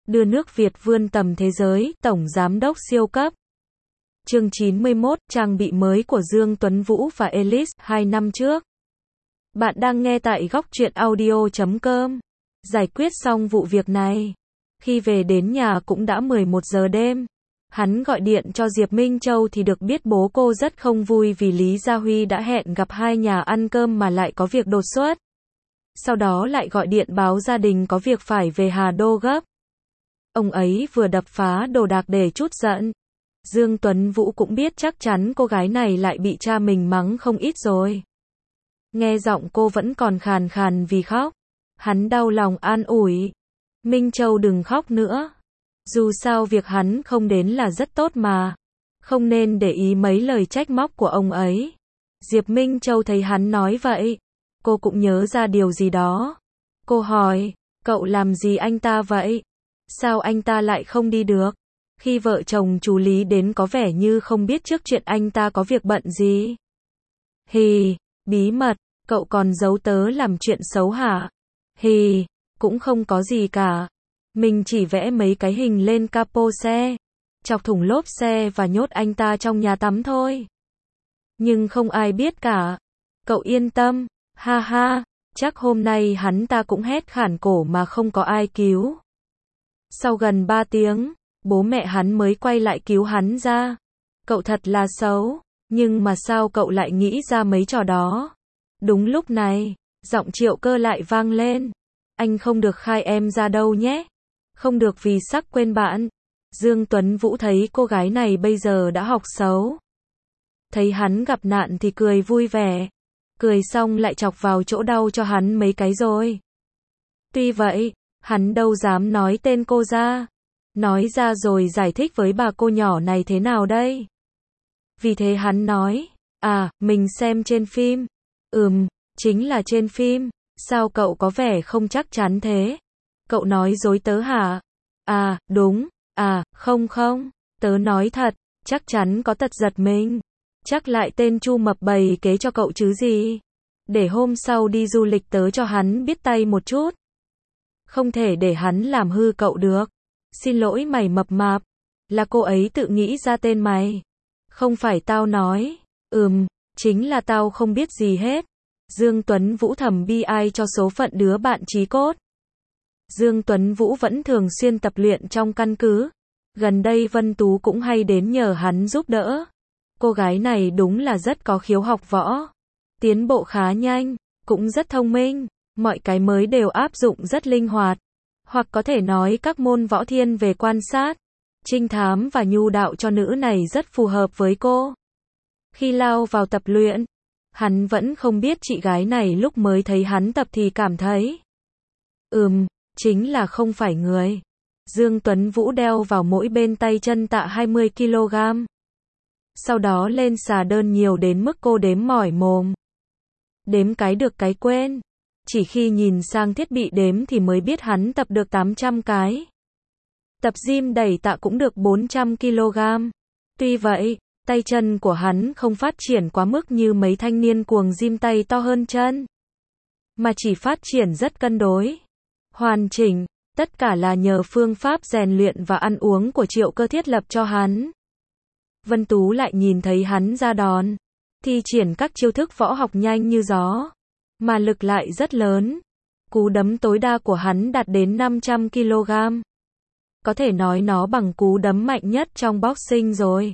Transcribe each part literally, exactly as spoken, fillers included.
đưa nước Việt vươn tầm thế giới, Tổng Giám đốc siêu cấp. Chương chín mươi mốt, trang bị mới của Dương Tuấn Vũ và Elise, hai năm trước. Bạn đang nghe tại góc truyện audio chấm com. Giải quyết xong vụ việc này. Khi về đến nhà cũng đã mười một giờ đêm. Hắn gọi điện cho Diệp Minh Châu thì được biết bố cô rất không vui vì Lý Gia Huy đã hẹn gặp hai nhà ăn cơm mà lại có việc đột xuất. Sau đó lại gọi điện báo gia đình có việc phải về Hà Đô gấp. Ông ấy vừa đập phá đồ đạc để trút giận. Dương Tuấn Vũ cũng biết chắc chắn cô gái này lại bị cha mình mắng không ít rồi. Nghe giọng cô vẫn còn khàn khàn vì khóc. Hắn đau lòng an ủi. Minh Châu đừng khóc nữa. Dù sao việc hắn không đến là rất tốt mà. Không nên để ý mấy lời trách móc của ông ấy. Diệp Minh Châu thấy hắn nói vậy. Cô cũng nhớ ra điều gì đó. Cô hỏi, cậu làm gì anh ta vậy? Sao anh ta lại không đi được? Khi vợ chồng chú Lý đến có vẻ như không biết trước chuyện anh ta có việc bận gì. Hì, bí mật, cậu còn giấu tớ làm chuyện xấu hả? Hì, cũng không có gì cả. Mình chỉ vẽ mấy cái hình lên capo xe, chọc thủng lốp xe và nhốt anh ta trong nhà tắm thôi. Nhưng không ai biết cả. Cậu yên tâm, ha ha, chắc hôm nay hắn ta cũng hét khản cổ mà không có ai cứu. Sau gần ba tiếng, bố mẹ hắn mới quay lại cứu hắn ra. Cậu thật là xấu, nhưng mà sao cậu lại nghĩ ra mấy trò đó? Đúng lúc này, giọng Triệu Cơ lại vang lên. Anh không được khai em ra đâu nhé. Không được vì sắc quên bạn. Dương Tuấn Vũ thấy cô gái này bây giờ đã học xấu. Thấy hắn gặp nạn thì cười vui vẻ. Cười xong lại chọc vào chỗ đau cho hắn mấy cái rồi. Tuy vậy, hắn đâu dám nói tên cô ra. Nói ra rồi giải thích với bà cô nhỏ này thế nào đây? Vì thế hắn nói, à, mình xem trên phim. Ừm, chính là trên phim. Sao cậu có vẻ không chắc chắn thế? Cậu nói dối tớ hả? À, đúng. À, không không. Tớ nói thật, chắc chắn có tật giật mình. Chắc lại tên Chu Mập bày kế cho cậu chứ gì. Để hôm sau đi du lịch tớ cho hắn biết tay một chút. Không thể để hắn làm hư cậu được. Xin lỗi mày mập mạp. Là cô ấy tự nghĩ ra tên mày. Không phải tao nói. Ừm, chính là tao không biết gì hết. Dương Tuấn Vũ thầm bi ai cho số phận đứa bạn chí cốt. Dương Tuấn Vũ vẫn thường xuyên tập luyện trong căn cứ. Gần đây Vân Tú cũng hay đến nhờ hắn giúp đỡ. Cô gái này đúng là rất có khiếu học võ. Tiến bộ khá nhanh, cũng rất thông minh. Mọi cái mới đều áp dụng rất linh hoạt. Hoặc có thể nói các môn võ thiên về quan sát, trinh thám và nhu đạo cho nữ này rất phù hợp với cô. Khi lao vào tập luyện, hắn vẫn không biết chị gái này lúc mới thấy hắn tập thì cảm thấy. Ừm, chính là không phải người. Dương Tuấn Vũ đeo vào mỗi bên tay chân tạ hai mươi ki lô gam. Sau đó lên xà đơn nhiều đến mức cô đếm mỏi mồm. Đếm cái được cái quên. Chỉ khi nhìn sang thiết bị đếm thì mới biết hắn tập được tám trăm cái. Tập gym đẩy tạ cũng được bốn trăm ki lô gam. Tuy vậy, tay chân của hắn không phát triển quá mức như mấy thanh niên cuồng gym tay to hơn chân. Mà chỉ phát triển rất cân đối. Hoàn chỉnh, tất cả là nhờ phương pháp rèn luyện và ăn uống của Triệu Cơ thiết lập cho hắn. Vân Tú lại nhìn thấy hắn ra đòn. Thi triển các chiêu thức võ học nhanh như gió. Mà lực lại rất lớn. Cú đấm tối đa của hắn đạt đến năm trăm ki lô gam. Có thể nói nó bằng cú đấm mạnh nhất trong boxing rồi.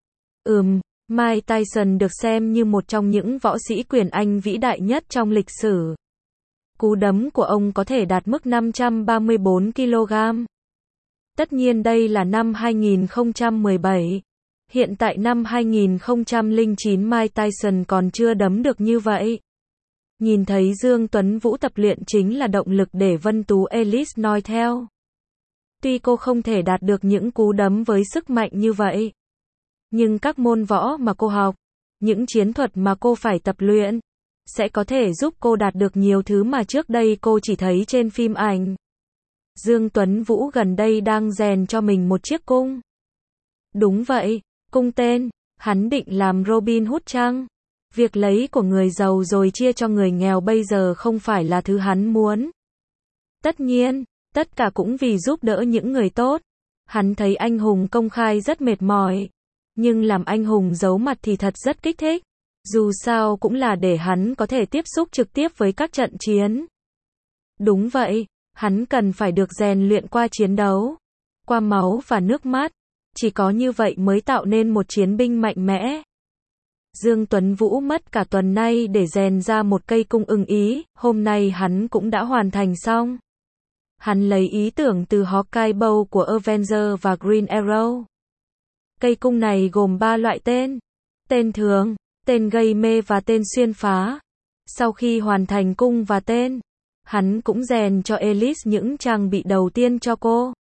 Ừm, Mike Tyson được xem như một trong những võ sĩ quyền Anh vĩ đại nhất trong lịch sử. Cú đấm của ông có thể đạt mức năm trăm ba mươi bốn ki lô gam. Tất nhiên đây là năm hai nghìn không trăm mười bảy. Hiện tại năm hai nghìn không trăm lẻ chín Mike Tyson còn chưa đấm được như vậy. Nhìn thấy Dương Tuấn Vũ tập luyện chính là động lực để Vân Tú Elise noi theo. Tuy cô không thể đạt được những cú đấm với sức mạnh như vậy. Nhưng các môn võ mà cô học, những chiến thuật mà cô phải tập luyện, sẽ có thể giúp cô đạt được nhiều thứ mà trước đây cô chỉ thấy trên phim ảnh. Dương Tuấn Vũ gần đây đang rèn cho mình một chiếc cung. Đúng vậy, cung tên, hắn định làm Robin Hood chăng? Việc lấy của người giàu rồi chia cho người nghèo bây giờ không phải là thứ hắn muốn. Tất nhiên, Tất cả cũng vì giúp đỡ những người tốt. Hắn thấy anh hùng công khai rất mệt mỏi. Nhưng làm anh hùng giấu mặt thì thật rất kích thích. Dù sao cũng là để hắn có thể tiếp xúc trực tiếp với các trận chiến. Đúng vậy, hắn cần phải được rèn luyện qua chiến đấu, qua máu và nước mắt. Chỉ có như vậy mới tạo nên một chiến binh mạnh mẽ. Dương Tuấn Vũ mất cả tuần nay để rèn ra một cây cung ưng ý, hôm nay hắn cũng đã hoàn thành xong. Hắn lấy ý tưởng từ Hawkeye Bow của Avenger và Green Arrow. Cây cung này gồm ba loại tên. Tên thường, tên gây mê và tên xuyên phá. Sau khi hoàn thành cung và tên, hắn cũng rèn cho Alice những trang bị đầu tiên cho cô.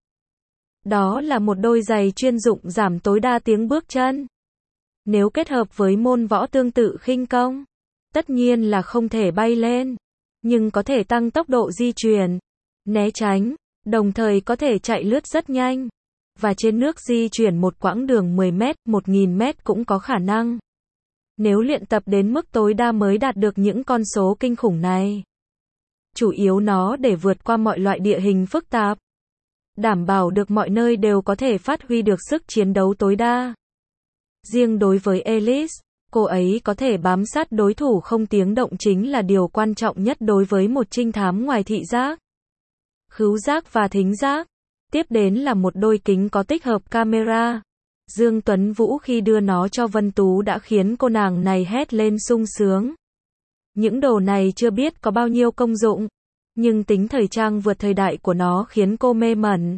Đó là một đôi giày chuyên dụng giảm tối đa tiếng bước chân. Nếu kết hợp với môn võ tương tự khinh công, tất nhiên là không thể bay lên, nhưng có thể tăng tốc độ di chuyển, né tránh, đồng thời có thể chạy lướt rất nhanh, và trên nước di chuyển một quãng đường mười mét, một nghìn mét cũng có khả năng. Nếu luyện tập đến mức tối đa mới đạt được những con số kinh khủng này. Chủ yếu nó để vượt qua mọi loại địa hình phức tạp, đảm bảo được mọi nơi đều có thể phát huy được sức chiến đấu tối đa. Riêng đối với Alice, cô ấy có thể bám sát đối thủ không tiếng động chính là điều quan trọng nhất đối với một trinh thám ngoài thị giác, khứu giác và thính giác. Tiếp đến là một đôi kính có tích hợp camera. Dương Tuấn Vũ khi đưa nó cho Vân Tú đã khiến cô nàng này hét lên sung sướng. Những đồ này chưa biết có bao nhiêu công dụng, nhưng tính thời trang vượt thời đại của nó khiến cô mê mẩn.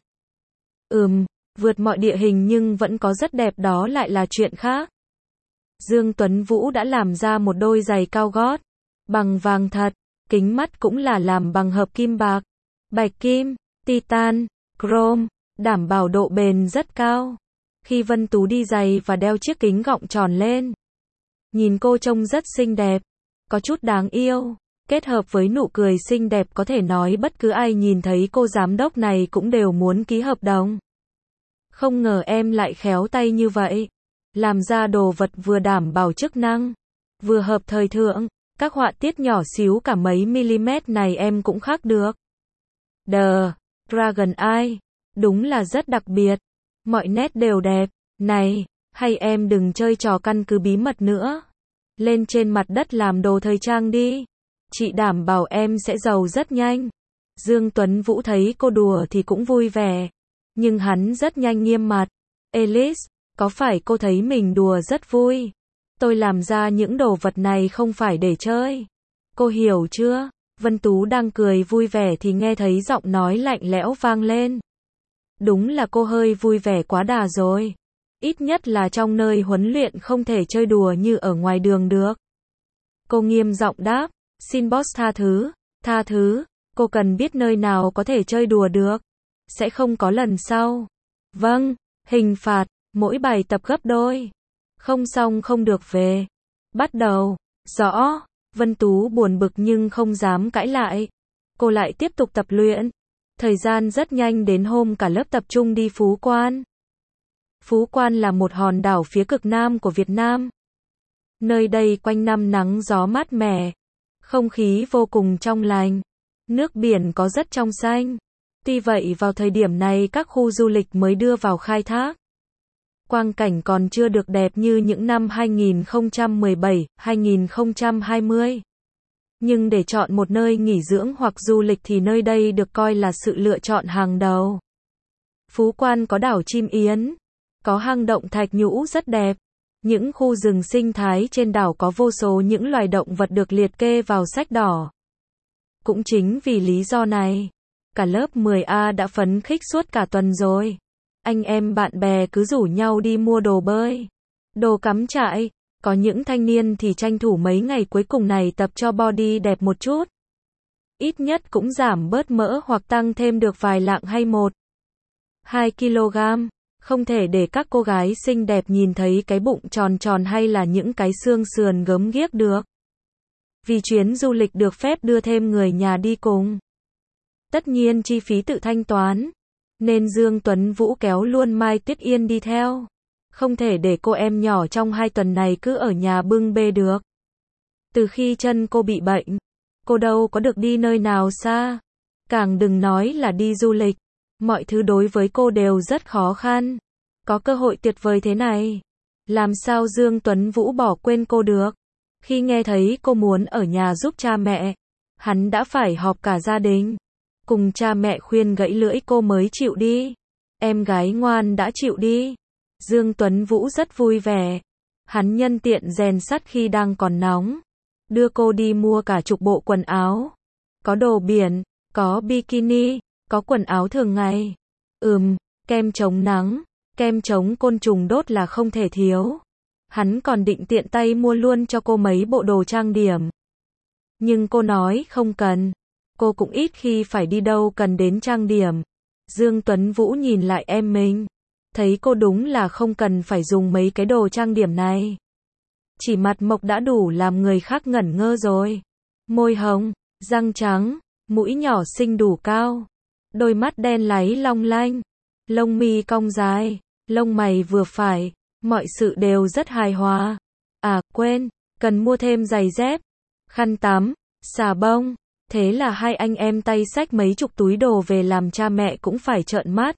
Ừm, vượt mọi địa hình nhưng vẫn có rất đẹp đó lại là chuyện khác. Dương Tuấn Vũ đã làm ra một đôi giày cao gót, bằng vàng thật, kính mắt cũng là làm bằng hợp kim bạc, bạch kim, titan, chrome, đảm bảo độ bền rất cao. Khi Vân Tú đi giày và đeo chiếc kính gọng tròn lên, nhìn cô trông rất xinh đẹp, có chút đáng yêu, kết hợp với nụ cười xinh đẹp có thể nói bất cứ ai nhìn thấy cô giám đốc này cũng đều muốn ký hợp đồng. Không ngờ em lại khéo tay như vậy, làm ra đồ vật vừa đảm bảo chức năng, vừa hợp thời thượng, các họa tiết nhỏ xíu cả mấy mm này em cũng khắc được. The Dragon Eye, đúng là rất đặc biệt, mọi nét đều đẹp. Này, hay em đừng chơi trò căn cứ bí mật nữa, lên trên mặt đất làm đồ thời trang đi, chị đảm bảo em sẽ giàu rất nhanh. Dương Tuấn Vũ thấy cô đùa thì cũng vui vẻ, nhưng hắn rất nhanh nghiêm mặt. Alice, có phải cô thấy mình đùa rất vui? Tôi làm ra những đồ vật này không phải để chơi. Cô hiểu chưa? Vân Tú đang cười vui vẻ thì nghe thấy giọng nói lạnh lẽo vang lên. Đúng là cô hơi vui vẻ quá đà rồi. Ít nhất là trong nơi huấn luyện không thể chơi đùa như ở ngoài đường được. Cô nghiêm giọng đáp, xin boss tha thứ, tha thứ, cô cần biết nơi nào có thể chơi đùa được. Sẽ không có lần sau. Vâng, hình phạt, mỗi bài tập gấp đôi. Không xong không được về. Bắt đầu. Rõ. Vân Tú buồn bực nhưng không dám cãi lại. Cô lại tiếp tục tập luyện. Thời gian rất nhanh đến hôm cả lớp tập trung đi Phú Quan. Phú Quan là một hòn đảo phía cực nam của Việt Nam. Nơi đây quanh năm nắng gió mát mẻ, không khí vô cùng trong lành, nước biển có rất trong xanh. Tuy vậy vào thời điểm này các khu du lịch mới đưa vào khai thác. Quang cảnh còn chưa được đẹp như những năm hai nghìn không trăm mười bảy, hai nghìn không trăm hai mươi. Nhưng để chọn một nơi nghỉ dưỡng hoặc du lịch thì nơi đây được coi là sự lựa chọn hàng đầu. Phú Quan có đảo Chim Yến, có hang động thạch nhũ rất đẹp. Những khu rừng sinh thái trên đảo có vô số những loài động vật được liệt kê vào sách đỏ. Cũng chính vì lý do này, cả lớp mười A đã phấn khích suốt cả tuần rồi. Anh em bạn bè cứ rủ nhau đi mua đồ bơi, đồ cắm trại. Có những thanh niên thì tranh thủ mấy ngày cuối cùng này tập cho body đẹp một chút. Ít nhất cũng giảm bớt mỡ hoặc tăng thêm được vài lạng hay một, hai ki lô gam. Không thể để các cô gái xinh đẹp nhìn thấy cái bụng tròn tròn hay là những cái xương sườn gớm ghiếc được. Vì chuyến du lịch được phép đưa thêm người nhà đi cùng. Tất nhiên chi phí tự thanh toán. Nên Dương Tuấn Vũ kéo luôn Mai Tuyết Yên đi theo. Không thể để cô em nhỏ trong hai tuần này cứ ở nhà bưng bê được. Từ khi chân cô bị bệnh, cô đâu có được đi nơi nào xa. Càng đừng nói là đi du lịch. Mọi thứ đối với cô đều rất khó khăn. Có cơ hội tuyệt vời thế này, làm sao Dương Tuấn Vũ bỏ quên cô được? Khi nghe thấy cô muốn ở nhà giúp cha mẹ, hắn đã phải họp cả gia đình, cùng cha mẹ khuyên gãy lưỡi cô mới chịu đi. Em gái ngoan đã chịu đi. Dương Tuấn Vũ rất vui vẻ. Hắn nhân tiện rèn sắt khi đang còn nóng, đưa cô đi mua cả chục bộ quần áo. Có đồ biển, có bikini, có quần áo thường ngày. Ừm, kem chống nắng, kem chống côn trùng đốt là không thể thiếu. Hắn còn định tiện tay mua luôn cho cô mấy bộ đồ trang điểm. Nhưng cô nói không cần. Cô cũng ít khi phải đi đâu cần đến trang điểm. Dương Tuấn Vũ nhìn lại em mình, thấy cô đúng là không cần phải dùng mấy cái đồ trang điểm này. Chỉ mặt mộc đã đủ làm người khác ngẩn ngơ rồi. Môi hồng, răng trắng, mũi nhỏ xinh đủ cao, đôi mắt đen láy long lanh, lông mi cong dài, lông mày vừa phải, mọi sự đều rất hài hòa. À quên, cần mua thêm giày dép, khăn tắm, xà bông. Thế là hai anh em tay xách mấy chục túi đồ về làm cha mẹ cũng phải trợn mắt.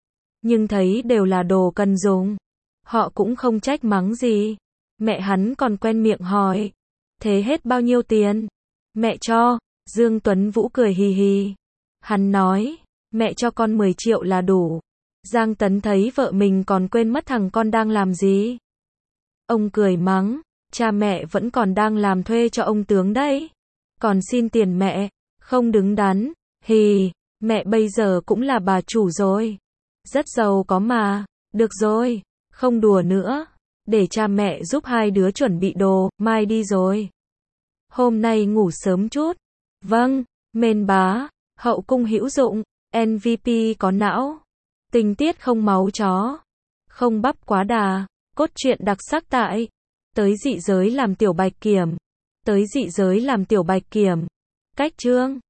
Nhưng thấy đều là đồ cần dùng, họ cũng không trách mắng gì. Mẹ hắn còn quen miệng hỏi, thế hết bao nhiêu tiền? Mẹ cho. Dương Tuấn Vũ cười hì hì. Hắn nói, mẹ cho con mười triệu là đủ. Giang Tấn thấy vợ mình còn quên mất thằng con đang làm gì. Ông cười mắng, cha mẹ vẫn còn đang làm thuê cho ông tướng đấy. Còn xin tiền mẹ, không đứng đắn. Hì, mẹ bây giờ cũng là bà chủ rồi. Rất giàu có mà. Được rồi, không đùa nữa. Để cha mẹ giúp hai đứa chuẩn bị đồ, mai đi rồi. Hôm nay ngủ sớm chút. Vâng, mên bá, hậu cung hữu dụng, em vê pê có não. Tình tiết không máu chó, không bắp quá đà, cốt truyện đặc sắc tại Tới dị giới làm tiểu bạch kiểm. Tới dị giới làm tiểu bạch kiểm. Cách chương